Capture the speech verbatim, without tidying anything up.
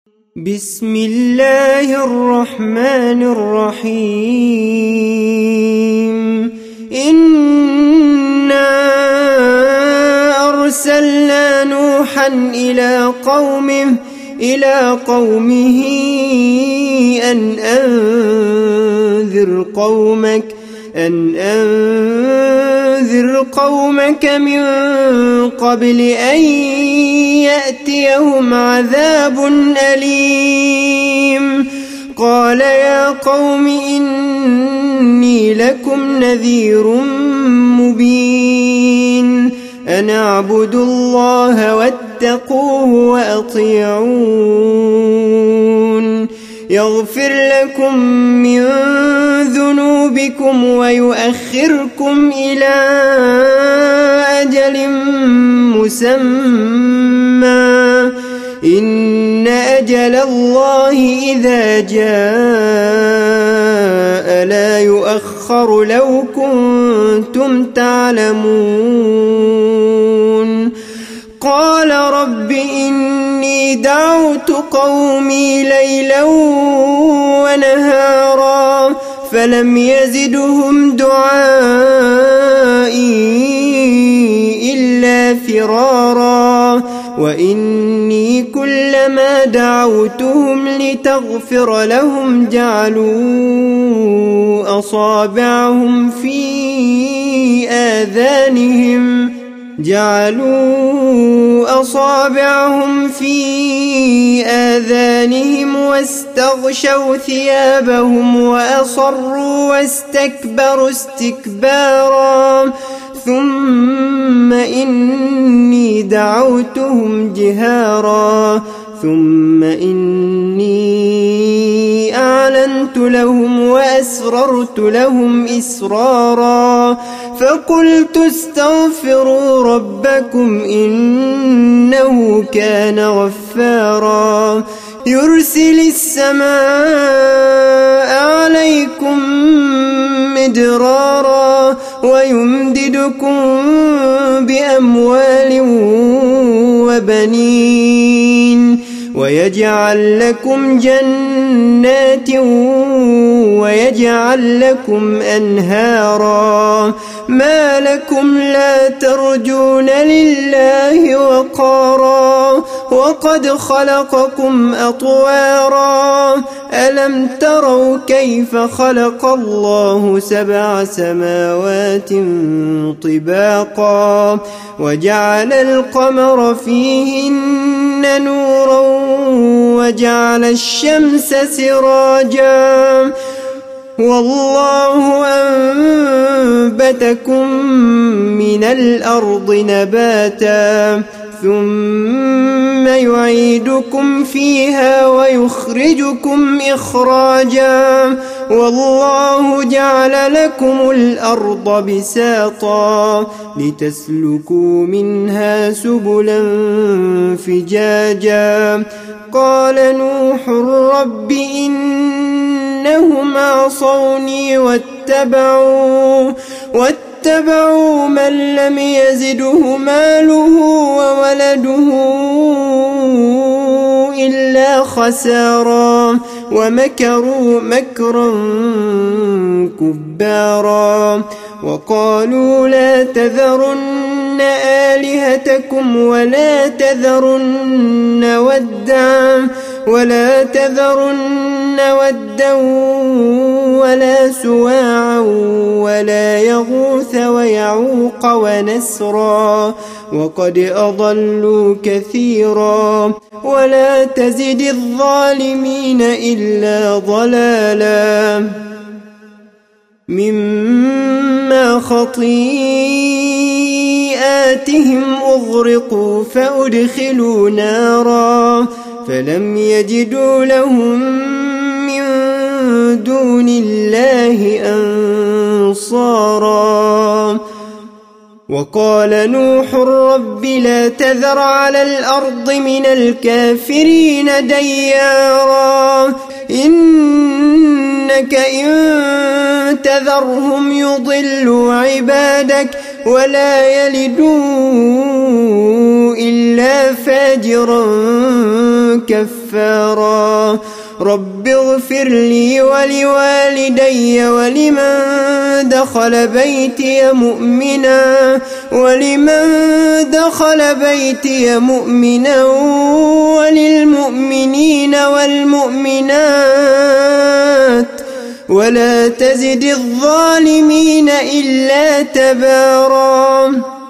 بسم الله الرحمن الرحيم إنا أرسلنا نوحا إلى قومه إلى قومه أن أنذر قومك أن أنذر قومك من قبل أن يأتيهم عذاب أليم. قال يا قوم إني لكم نذير مبين أن اعبدوا الله واتقوه وأطيعون يغفر لكم من ذنوبكم ويؤخركم إلى أجل مسمى إن أجل الله إذا جاء لا يؤخر لو كنتم تعلمون. قال رب إني دعوت قومي ليلا ونهارا فلم يزدهم دعائي إلا فرارا وإني كلما دعوتهم لتغفر لهم جعلوا أصابعهم في آذانهم جعلوا أصابعهم في آذانهم واستغشوا ثيابهم وأصروا واستكبروا استكبارا ثم إني دعوتهم جهارا ثم إني أعلنت لهم وأسررت لهم إسرارا فقلت استغفروا ربكم إنه كان غفارا يرسل السماء عليكم مدرارا ويمددكم بأموال وبنين ويجعل لكم جنات ويجعل لكم أنهارا ما لكم لا ترجون لله وقارا وقد خلقكم أطوارا ألم تروا كيف خلق الله سبع سماوات طباقا وجعل القمر فيهن نورا وجعل الشمس سراجا والله أنبتكم من الأرض نباتا ثم يعيدكم فيها ويخرجكم إخراجا والله جعل لكم الأرض بساطا لتسلكوا منها سبلا فجاجا قال نوح رب إنهم عصوني واتبعوا واتبعوا من لم يزده ماله وولده إلا خسارا ومكروا مكرا كبارا وقالوا لا تذرن آلهتكم ولا تذرن ودا ولا تذرن ودا ولا سواعا ولا يغوث ويعوق ونسرا وقد أضلوا كثيرا ولا تزد الظالمين إلا ضلالا مما خطيئاتهم أغرقوا فأدخلوا نارا فلم يجدوا لهم من دون الله أنصارا وقال نوح رب لا تذر على الأرض من الكافرين ديارا إنك إن تذرهم يضلوا عبادك ولا يلدوا إلا فاجرا كفارا كفارا رب اغفر لي ولوالدي ولمن دخل بيتي مؤمنا ولمن دخل بيتي مؤمنا وللمؤمنين والمؤمنات ولا تزد الظالمين إلا تبارا.